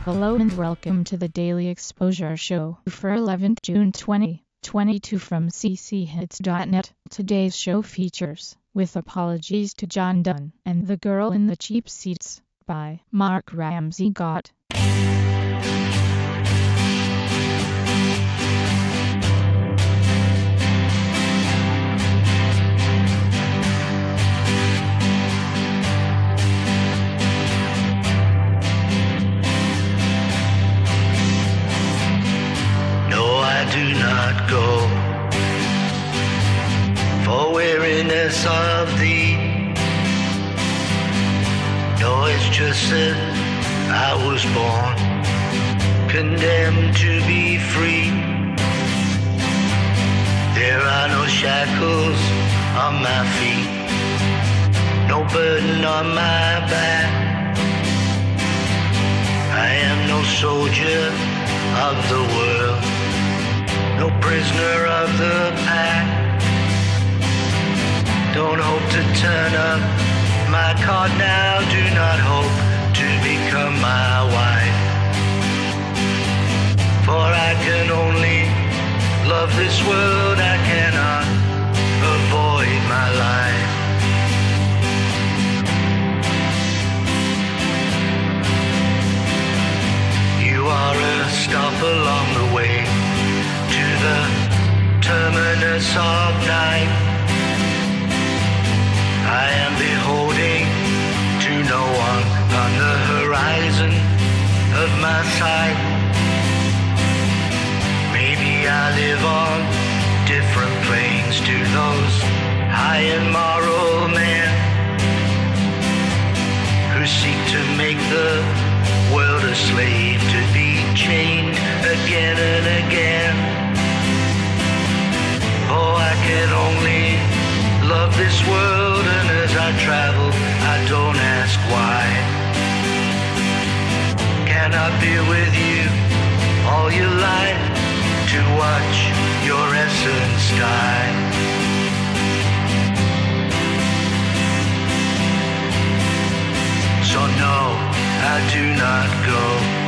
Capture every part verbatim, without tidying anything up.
Hello and welcome to the Daily Exposure Show for eleventh June twenty twenty-two from c c hits dot net. Today's show features With Apologies to John Donne and The Girl in the Cheap Seats by Mark Ramsey-Gott. Do not go for weariness of thee. No, it's just that I was born condemned to be free. There are no shackles on my feet, no burden on my back. I am no soldier of the world, no prisoner of the pack. Don't hope to turn up my card now. Do not hope to become my wife, for I can only love this world. I cannot avoid my life. You are a stop along the way to the terminus of night. I am beholding to no one on the horizon of my sight. Maybe I live on different planes to those high and moral men who seek to make the world a slave, to be chained again and again. Oh, I can only love this world, and as I travel, I don't ask why. Can I be with you all your life to watch your essence die? So no, I do not go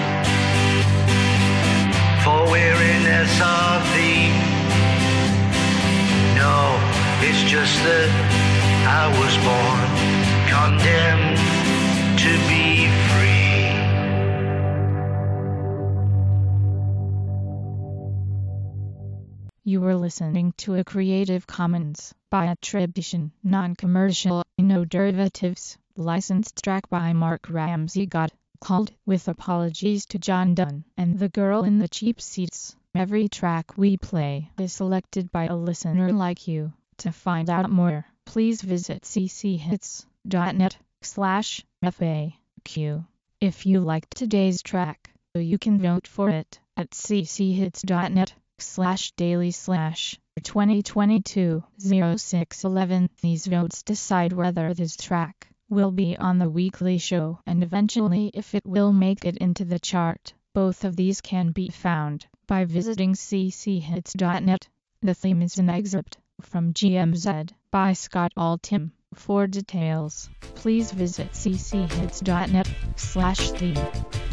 for weariness of thee. No, it's just that I was born condemned to be free. You were listening to a Creative Commons by attribution, non-commercial, no derivatives, licensed track by Mark Ramsey-Gott, called With Apologies to John Donne and The Girl in the Cheap Seats. Every track we play is selected by a listener like you. To find out more, please visit c c hits dot net slash F A Q. If you liked today's track, you can vote for it at c c hits dot net slash daily slash twenty twenty-two oh six eleven. These votes decide whether this track will be on the weekly show and eventually if it will make it into the chart. Both of these can be found by visiting c c hits dot net. The theme is an excerpt from G M Z by Scott Altham. For details, please visit c c hits dot net slash theme.